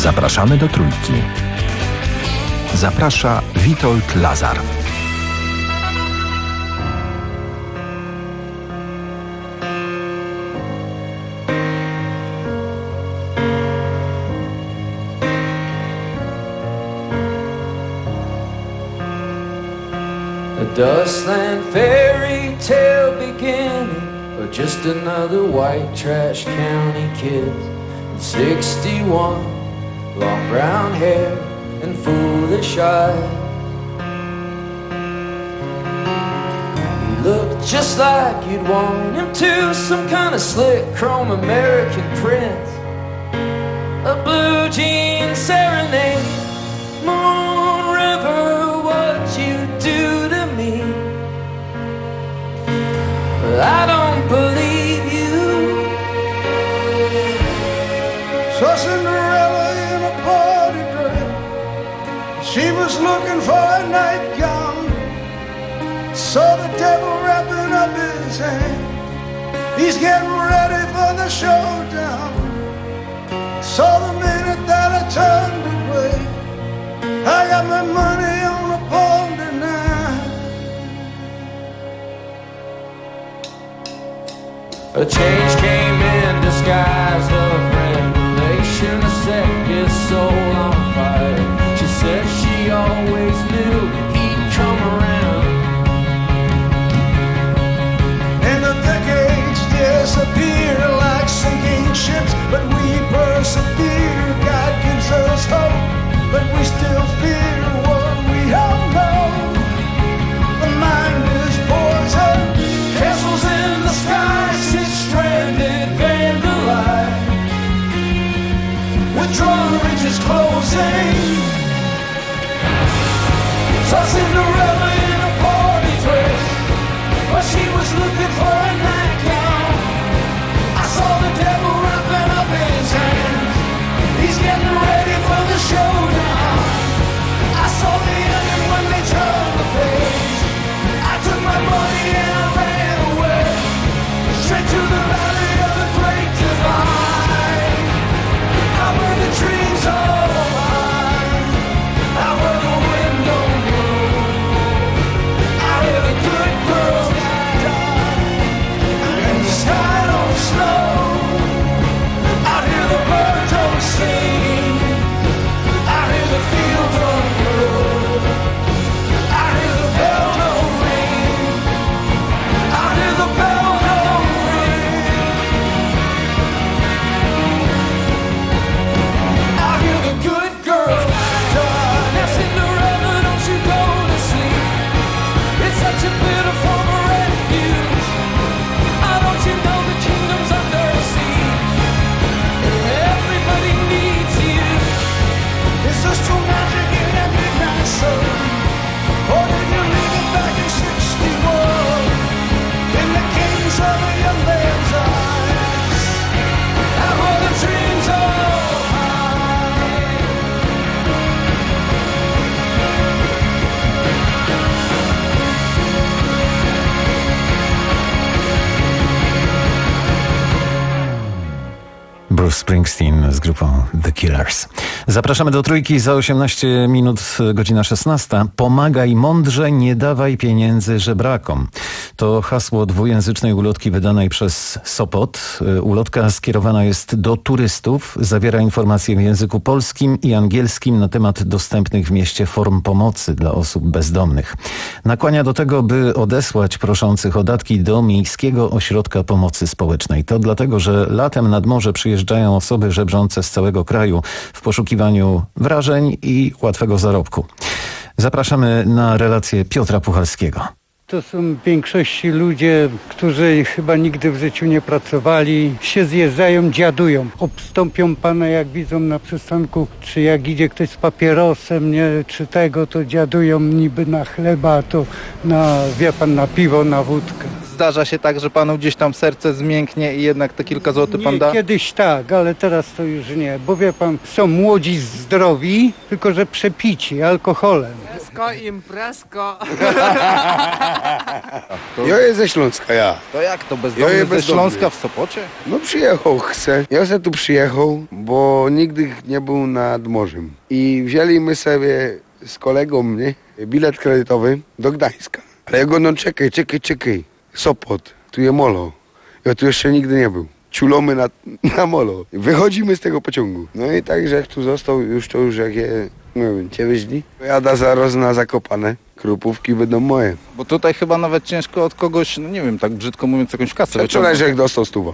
Zapraszamy do Trójki. Zaprasza Witold Lazar. A dustland fairy tale beginning, or just another white trash county kid. sixty-one, long brown hair and foolish eyes. He looked just like you'd want him to, some kind of slick chrome American prince. A blue jean serenade, Moon River, what you do to me. But I don't believe you. So Cinderella in a party dress, she was looking for a nightgown. Saw the devil wrapping up his hand, he's getting ready for the showdown. Saw the minute that I turned away, I got my money on a ball tonight. A change came in disguise of revelation, to set his soul on fire. She said she always knew he'd come around. And the decades disappear like sinking ships, but we persevere. God gives us hope, but we still fear what we all know. The mind is poison, castles in the sky, sit stranded, vandalized. Withdrawal reaches closing. Saw Cinderella in a party dress, but she was looking for a nightgown. I saw the devil wrapping up his hands, he's getting ready for the showdown. I saw the ending when they turned the page. I took my money and I ran away, straight to the valley of the great divide. Out where the dreams are mine, out where the wind don't blow, out where the good girls die, and the sky don't snow. Out here the birds don't sing, out here the fields don't grow, out here the bell don't ring, out here the bell don't ring, out here the good girls die. Now Cinderella, don't you go to sleep, it's such a bitter form of refuge. Oh, don't you know the kingdom's under siege, everybody needs you. It's just true magic in that midnight sun. Or did you leave it back in sixty-one, in the kings of a young man's eyes, out where the dreams are mine. Bruce Springsteen z grupą The Killers. Zapraszamy do Trójki za osiemnaście minut, godzina szesnasta. Pomagaj mądrze, nie dawaj pieniędzy żebrakom. To hasło dwujęzycznej ulotki wydanej przez Sopot. Ulotka skierowana jest do turystów. Zawiera informacje w języku polskim i angielskim na temat dostępnych w mieście form pomocy dla osób bezdomnych. Nakłania do tego, by odesłać proszących o datki do Miejskiego Ośrodka Pomocy Społecznej. To dlatego, że latem nad morze przyjeżdżają osoby żebrzące z całego kraju w poszukiwaniu wrażeń i łatwego zarobku. Zapraszamy na relację Piotra Puchalskiego. To są w większości ludzie, którzy chyba nigdy w życiu nie pracowali, się zjeżdżają, dziadują. Obstąpią pana, jak widzą na przystanku, czy jak idzie ktoś z papierosem, nie, czy tego, to dziadują niby na chleba, to na, wie pan, na piwo, na wódkę. Zdarza się tak, że panu gdzieś tam serce zmięknie i jednak te kilka złotych pan da? Nie, kiedyś tak, ale teraz to już nie. Bo wie pan, są młodzi zdrowi, tylko że przepici alkoholem. Impresko, impresko. Ja jest ze Śląska, ja. To jak to bezdomny Ja ze bezdomny. Śląska w Sopocie? No przyjechał, chce. Ja se tu przyjechał, bo nigdy nie był nad morzem. I wzięliśmy sobie z kolegą, nie, bilet kredytowy do Gdańska. Ale ja go, no czekaj, czekaj, czekaj. Sopot, tu jest molo. Ja tu jeszcze nigdy nie był. Ciulomy na, na molo. Wychodzimy z tego pociągu. No i tak, że jak tu został, już to już jak je, nie wiem, dziewięć dni. Jada zaraz na Zakopane. Krupówki będą moje. Bo tutaj chyba nawet ciężko od kogoś, no nie wiem, tak brzydko mówiąc, jakąś kasę Wczoraj, że jak dostał stuwa.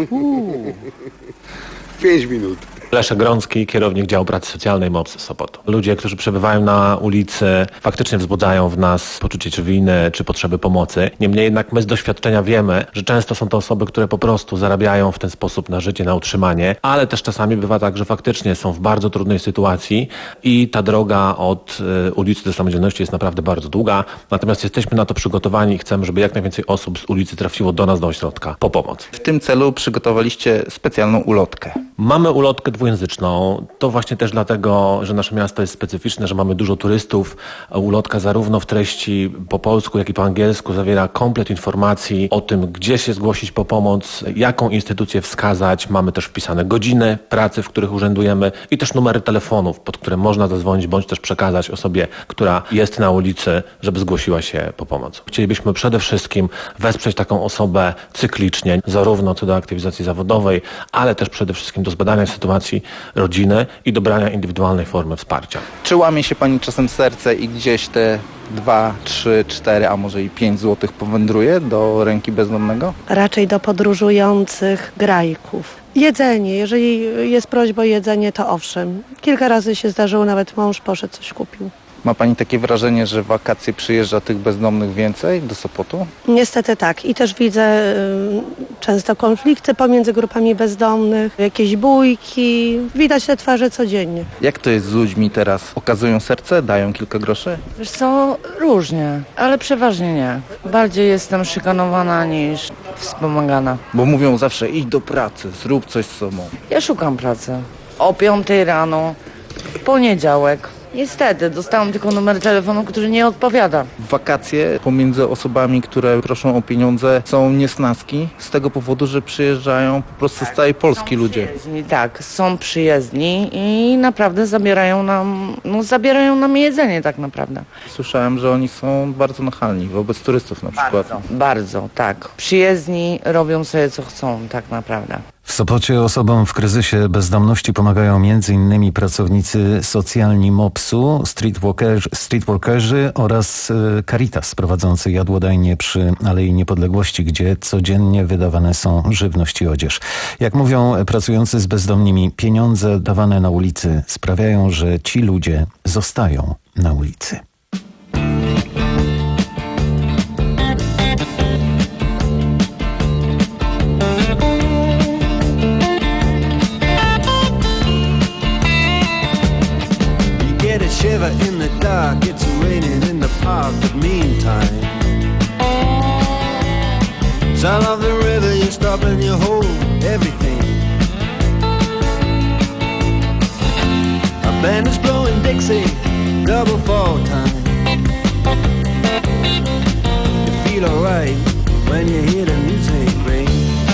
Pięć minut. Leszek Grącki, kierownik działu pracy socjalnej M O P S Sopotu. Ludzie, którzy przebywają na ulicy, faktycznie wzbudzają w nas poczucie czy winy, czy potrzeby pomocy. Niemniej jednak my z doświadczenia wiemy, że często są to osoby, które po prostu zarabiają w ten sposób na życie, na utrzymanie, ale też czasami bywa tak, że faktycznie są w bardzo trudnej sytuacji i ta droga od y, ulicy do samodzielności jest naprawdę bardzo długa. Natomiast jesteśmy na to przygotowani i chcemy, żeby jak najwięcej osób z ulicy trafiło do nas do ośrodka po pomoc. W tym celu przygotowaliście specjalną ulotkę. Mamy ulotkę dwujęzyczną. To właśnie też dlatego, że nasze miasto jest specyficzne, że mamy dużo turystów. Ulotka zarówno w treści po polsku, jak i po angielsku zawiera komplet informacji o tym, gdzie się zgłosić po pomoc, jaką instytucję wskazać. Mamy też wpisane godziny pracy, w których urzędujemy i też numery telefonów, pod które można zadzwonić bądź też przekazać osobie, która jest na ulicy, żeby zgłosiła się po pomoc. Chcielibyśmy przede wszystkim wesprzeć taką osobę cyklicznie, zarówno co do aktywizacji zawodowej, ale też przede wszystkim do zbadania sytuacji rodziny i dobrania indywidualnej formy wsparcia. Czy łamie się pani czasem serce i gdzieś te dwa, trzy, cztery, a może i pięć złotych powędruje do ręki bezdomnego? Raczej do podróżujących grajków. Jedzenie, jeżeli jest prośba o jedzenie, to owszem. Kilka razy się zdarzyło, nawet mąż poszedł, coś kupił. Ma pani takie wrażenie, że w wakacje przyjeżdża tych bezdomnych więcej do Sopotu? Niestety tak. I też widzę y, często konflikty pomiędzy grupami bezdomnych, jakieś bójki. Widać te twarze codziennie. Jak to jest z ludźmi teraz? Okazują serce? Dają kilka groszy? Wiesz co, różnie, ale przeważnie nie. Bardziej jestem szykanowana niż wspomagana. Bo mówią zawsze idź do pracy, zrób coś z sobą. Ja szukam pracy. O piątej rano, w poniedziałek. Niestety, dostałam tylko numer telefonu, który nie odpowiada. W wakacje pomiędzy osobami, które proszą o pieniądze, są niesnaski z tego powodu, że przyjeżdżają po prostu z całej Polski ludzie. Tak, są przyjezdni i naprawdę zabierają nam, no zabierają nam jedzenie tak naprawdę. Słyszałem, że oni są bardzo nachalni wobec turystów na przykład. Bardzo, bardzo, tak. Przyjezdni robią sobie co chcą tak naprawdę. W Sopocie osobom w kryzysie bezdomności pomagają m.in. pracownicy socjalni M O P S-u, streetwalkerzy, streetwalkerzy oraz Caritas prowadzący jadłodajnie przy Alei Niepodległości, gdzie codziennie wydawane są żywność i odzież. Jak mówią pracujący z bezdomnymi, pieniądze dawane na ulicy sprawiają, że ci ludzie zostają na ulicy. Shiver in the dark, it's raining in the park, but meantime sound of the river, you stop and you hold everything. A band is blowing Dixie, double fall time. You feel alright when you hear the music ring.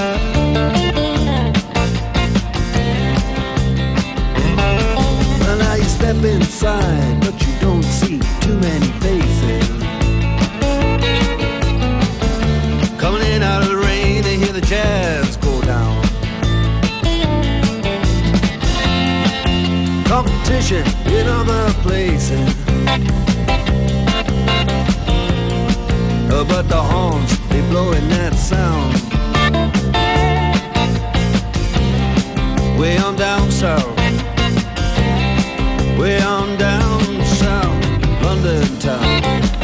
Well, now you step inside, but you don't see too many faces. Coming in out of the rain, they hear the jazz go down. Competition in other places, oh, but the horns, they blowing that sound. Way on down south, way on down south, London town.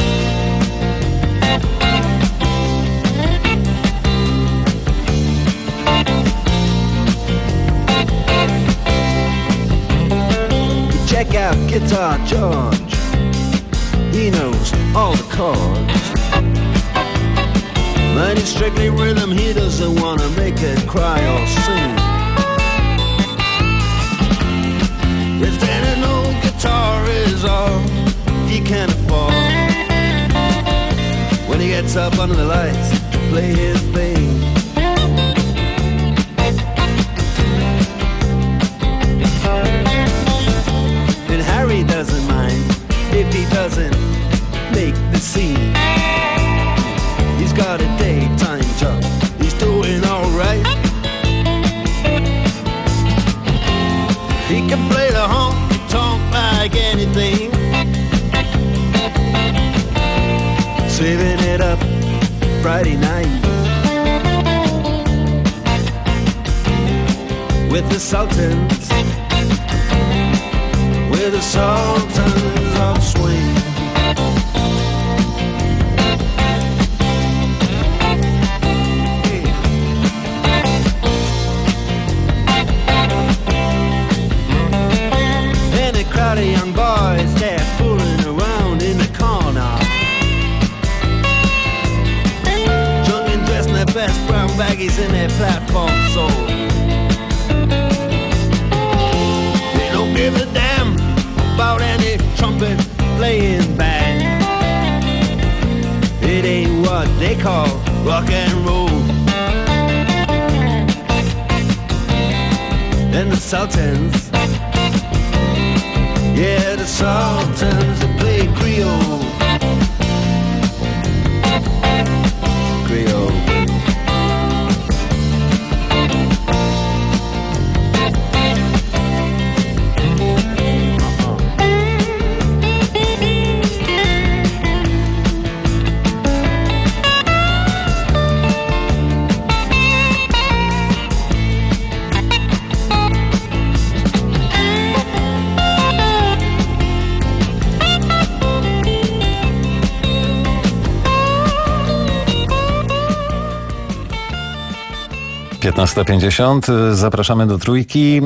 You check out Guitar George, he knows all the chords. But it's strictly rhythm, he doesn't wanna make it cry or sing. If then an old guitar is all he can afford, when he gets up under the lights to play his thing, and Harry doesn't mind if he doesn't make the scene. He's got a daytime job, he's doing alright. He can play the honky-tonk like anything, saving it up Friday night with the Sultans, with the Sultans of Swing. And a crowd of young boys, they're fooling around in the corner, drunk and dressed in their best brown baggies in their platform soul. They don't give a damn about any trumpet playing band. It ain't what they call rock and roll. And the Sultans, yeah, the Sultans, they play Creole. Creole. piętnasta pięćdziesiąt. Zapraszamy do Trójki.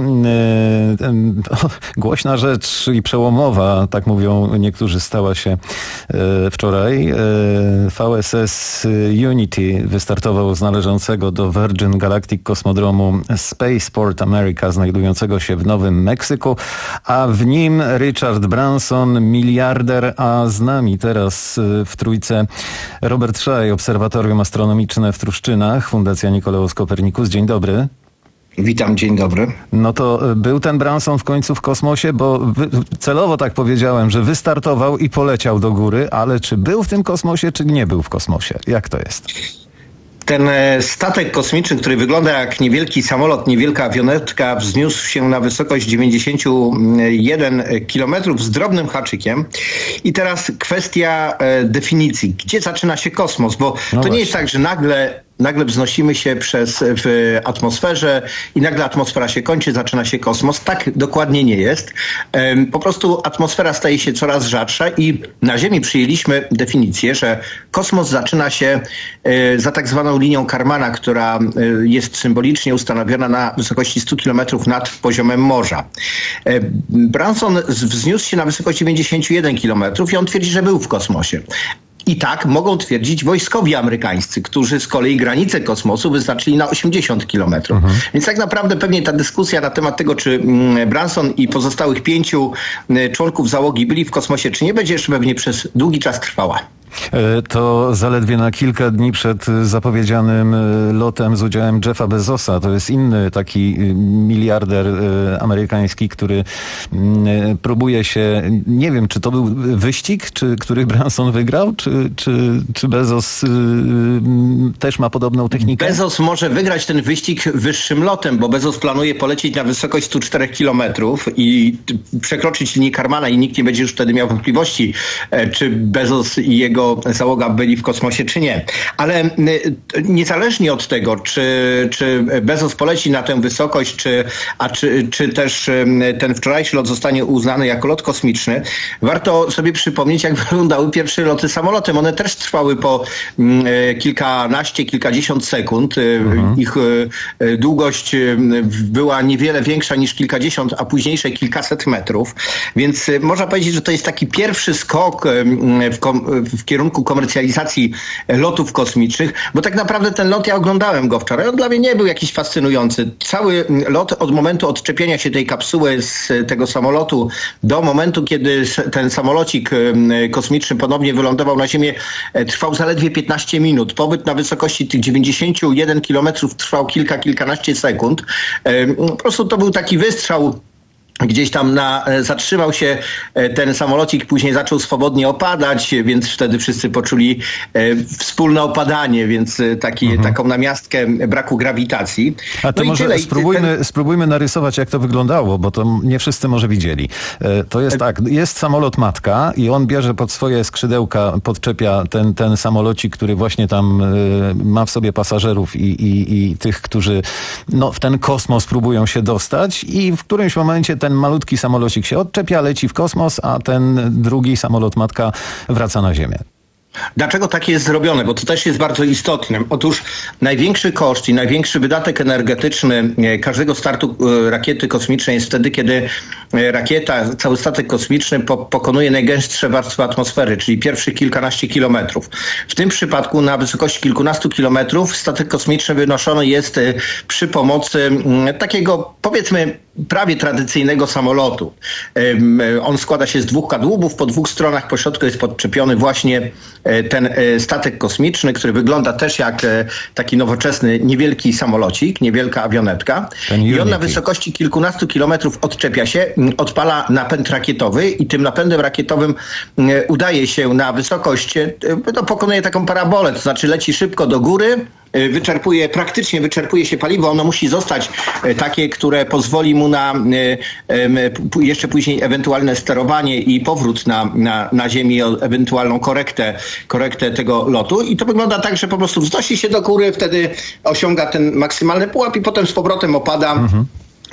Głośna rzecz i przełomowa, tak mówią niektórzy, stała się wczoraj. V S S Unity wystartował z należącego do Virgin Galactic kosmodromu Spaceport America, znajdującego się w Nowym Meksyku, a w nim Richard Branson, miliarder, a z nami teraz w Trójce Robert Szaj, Obserwatorium Astronomiczne w Truszczynach, Fundacja Nikolaus Kopernikus. Dzień dobry. Witam, dzień dobry. No to był ten Branson w końcu w kosmosie, bo wy, celowo tak powiedziałem, że wystartował i poleciał do góry, ale czy był w tym kosmosie, czy nie był w kosmosie? Jak to jest? Ten statek kosmiczny, który wygląda jak niewielki samolot, niewielka awionetka, wzniósł się na wysokość dziewięćdziesiąt jeden kilometrów z drobnym haczykiem. I teraz kwestia definicji. Gdzie zaczyna się kosmos? Bo no to właśnie nie jest tak, że nagle... Nagle wznosimy się przez, w atmosferze i nagle atmosfera się kończy, zaczyna się kosmos. Tak dokładnie nie jest. Po prostu atmosfera staje się coraz rzadsza i na Ziemi przyjęliśmy definicję, że kosmos zaczyna się za tak zwaną linią Karmana, która jest symbolicznie ustanowiona na wysokości stu kilometrów nad poziomem morza. Branson wzniósł się na wysokość dziewięćdziesiąt jeden kilometrów i on twierdzi, że był w kosmosie. I tak mogą twierdzić wojskowi amerykańscy, którzy z kolei granice kosmosu wyznaczyli na osiemdziesiąt kilometrów. Mhm. Więc tak naprawdę pewnie ta dyskusja na temat tego, czy Branson i pozostałych pięciu członków załogi byli w kosmosie, czy nie, będzie jeszcze pewnie przez długi czas trwała. To zaledwie na kilka dni przed zapowiedzianym lotem z udziałem Jeffa Bezosa. To jest inny taki miliarder amerykański, który próbuje się, nie wiem, czy to był wyścig, czy który Branson wygrał, czy, czy, czy Bezos też ma podobną technikę? Bezos może wygrać ten wyścig wyższym lotem, bo Bezos planuje polecieć na wysokość stu czterech kilometrów i przekroczyć linię Karmana i nikt nie będzie już wtedy miał wątpliwości, czy Bezos i jego załoga byli w kosmosie, czy nie. Ale niezależnie od tego, czy, czy Bezos poleci na tę wysokość, czy, a czy, czy też ten wczorajszy lot zostanie uznany jako lot kosmiczny, warto sobie przypomnieć, jak wyglądały pierwsze loty samolotem. One też trwały po kilkanaście, kilkadziesiąt sekund. Mhm. Ich długość była niewiele większa niż kilkadziesiąt, a późniejsze kilkaset metrów. Więc można powiedzieć, że to jest taki pierwszy skok w, w kierunku komercjalizacji lotów kosmicznych, bo tak naprawdę ten lot, ja oglądałem go wczoraj, on dla mnie nie był jakiś fascynujący. Cały lot od momentu odczepienia się tej kapsuły z tego samolotu do momentu, kiedy ten samolocik kosmiczny ponownie wylądował na Ziemię, trwał zaledwie piętnaście minut. Pobyt na wysokości tych dziewięćdziesiąt jeden kilometrów trwał kilka, kilkanaście sekund. Po prostu to był taki wystrzał. Gdzieś tam na, zatrzymał się ten samolocik, później zaczął swobodnie opadać, więc wtedy wszyscy poczuli e, wspólne opadanie, więc taki, mhm. taką namiastkę braku grawitacji. A to no może tyle. spróbujmy, ten... spróbujmy narysować, jak to wyglądało, bo to nie wszyscy może widzieli. E, to jest tak, jest samolot matka i on bierze pod swoje skrzydełka, podczepia ten, ten samolocik, który właśnie tam e, ma w sobie pasażerów i, i, i tych, którzy no, w ten kosmos próbują się dostać i w którymś momencie ten malutki samolocik się odczepia, leci w kosmos, a ten drugi samolot matka wraca na Ziemię. Dlaczego tak jest zrobione? Bo to też jest bardzo istotne. Otóż największy koszt i największy wydatek energetyczny każdego startu rakiety kosmicznej jest wtedy, kiedy rakieta, cały statek kosmiczny po, pokonuje najgęstsze warstwy atmosfery, czyli pierwszych kilkanaście kilometrów. W tym przypadku na wysokości kilkunastu kilometrów statek kosmiczny wynoszony jest przy pomocy takiego, powiedzmy, prawie tradycyjnego samolotu. On składa się z dwóch kadłubów, po dwóch stronach po środku jest podczepiony właśnie ten statek kosmiczny, który wygląda też jak taki nowoczesny, niewielki samolocik, niewielka awionetka. I on na wysokości kilkunastu kilometrów odczepia się, odpala napęd rakietowy i tym napędem rakietowym udaje się na wysokość, no, pokonuje taką parabolę, to znaczy leci szybko do góry, wyczerpuje, praktycznie wyczerpuje się paliwo, ono musi zostać takie, które pozwoli mu na jeszcze później ewentualne sterowanie i powrót na, na, na Ziemię, ewentualną korektę, korektę tego lotu. I to wygląda tak, że po prostu wznosi się do góry, wtedy osiąga ten maksymalny pułap i potem z powrotem opada. Mhm.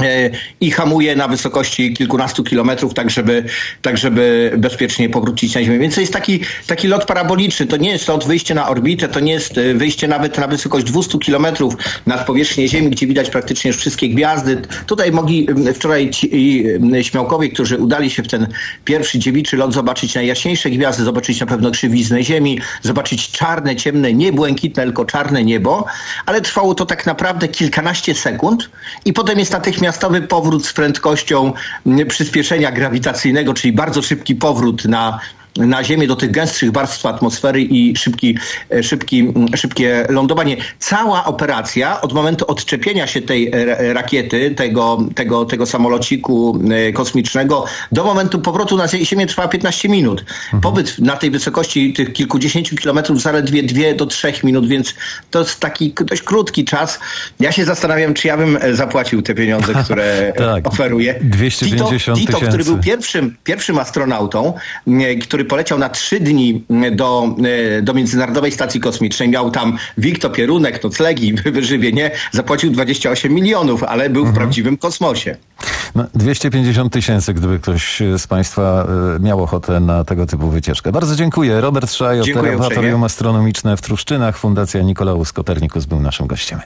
I hamuje na wysokości kilkunastu kilometrów, tak żeby, tak żeby bezpiecznie powrócić na Ziemię. Więc to jest taki, taki lot paraboliczny. To nie jest lot wyjście na orbitę, to nie jest wyjście nawet na wysokość dwieście kilometrów nad powierzchnię Ziemi, gdzie widać praktycznie już wszystkie gwiazdy. Tutaj mogli wczoraj ci śmiałkowie, którzy udali się w ten pierwszy dziewiczy lot, zobaczyć najjaśniejsze gwiazdy, zobaczyć na pewno krzywiznę Ziemi, zobaczyć czarne, ciemne, nie błękitne, tylko czarne niebo, ale trwało to tak naprawdę kilkanaście sekund i potem jest natychmiast natychmiastowy powrót z prędkością przyspieszenia grawitacyjnego, czyli bardzo szybki powrót na na Ziemię do tych gęstszych warstw atmosfery i szybki, szybki, szybkie lądowanie. Cała operacja od momentu odczepienia się tej rakiety, tego, tego, tego samolociku kosmicznego do momentu powrotu na Ziemię trwa piętnaście minut. Pobyt na tej wysokości tych kilkudziesięciu kilometrów zaledwie dwie do trzech minut, więc to jest taki dość krótki czas. Ja się zastanawiam, czy ja bym zapłacił te pieniądze, które tak, oferuje. dwieście pięćdziesiąt Tito, tysięcy. który był pierwszym, pierwszym astronautą, który poleciał na trzy dni do, do Międzynarodowej Stacji Kosmicznej. Miał tam wik, topierunek, noclegi, wyżywienie. Zapłacił dwadzieścia osiem milionów, ale był mhm. w prawdziwym kosmosie. No, dwieście pięćdziesiąt tysięcy, gdyby ktoś z Państwa miał ochotę na tego typu wycieczkę. Bardzo dziękuję. Robert Szaj, Obserwatorium Astronomiczne w Truszczynach, Fundacja Nikolaus Kopernikus był naszym gościem.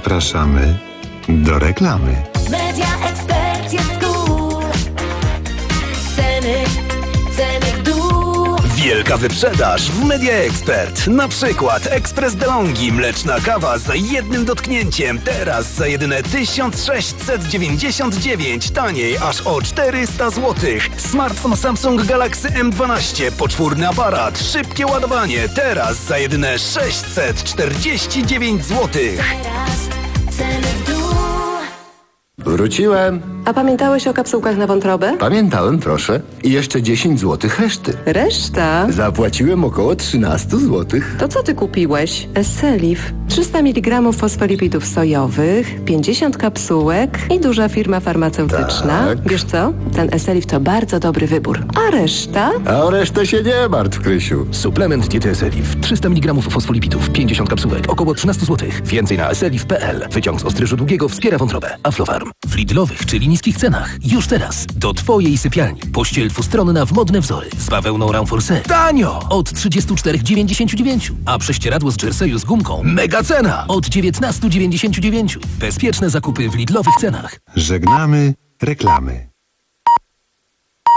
Zapraszamy do reklamy. Media Expert jest cool. Ceny, ceny w dół. Wielka wyprzedaż w Media Expert. Na przykład Ekspres DeLonghi mleczna kawa za jednym dotknięciem. Teraz za jedyne tysiąc sześćset dziewięćdziesiąt dziewięć. Taniej aż o czterysta złotych. Smartfon Samsung Galaxy M dwanaście. Poczwórny aparat. Szybkie ładowanie. Teraz za jedyne sześćset czterdzieści dziewięć złotych. Ceny w dół. Wróciłem. A pamiętałeś o kapsułkach na wątrobę? Pamiętałem, proszę. I jeszcze dziesięć złotych reszty. Reszta? Zapłaciłem około trzynaście złotych. To co ty kupiłeś? Esselif. trzysta miligramów fosfolipidów sojowych, pięćdziesiąt kapsułek i duża firma farmaceutyczna. Tak. Wiesz co? Ten Esselif to bardzo dobry wybór. A reszta? A o resztę się nie martw, Krysiu. Suplement diety Esselif. trzysta miligramów fosfolipidów, pięćdziesiąt kapsułek, około trzynaście złotych. Więcej na esselif kropka p l. Wyciąg z ostryżu długiego wspiera wątrobę. Aflofarm. W Lidlowych, czyli niskich cenach. Już teraz. Do twojej sypialni. Pościel dwustronna w modne wzory. Z bawełną Renforcé. Tanio! Od trzydzieści cztery dziewięćdziesiąt dziewięć. A prześcieradło z jerseyu z gumką. Mega cena! Od dziewiętnaście dziewięćdziesiąt dziewięć. Bezpieczne zakupy w Lidlowych cenach. Żegnamy reklamy.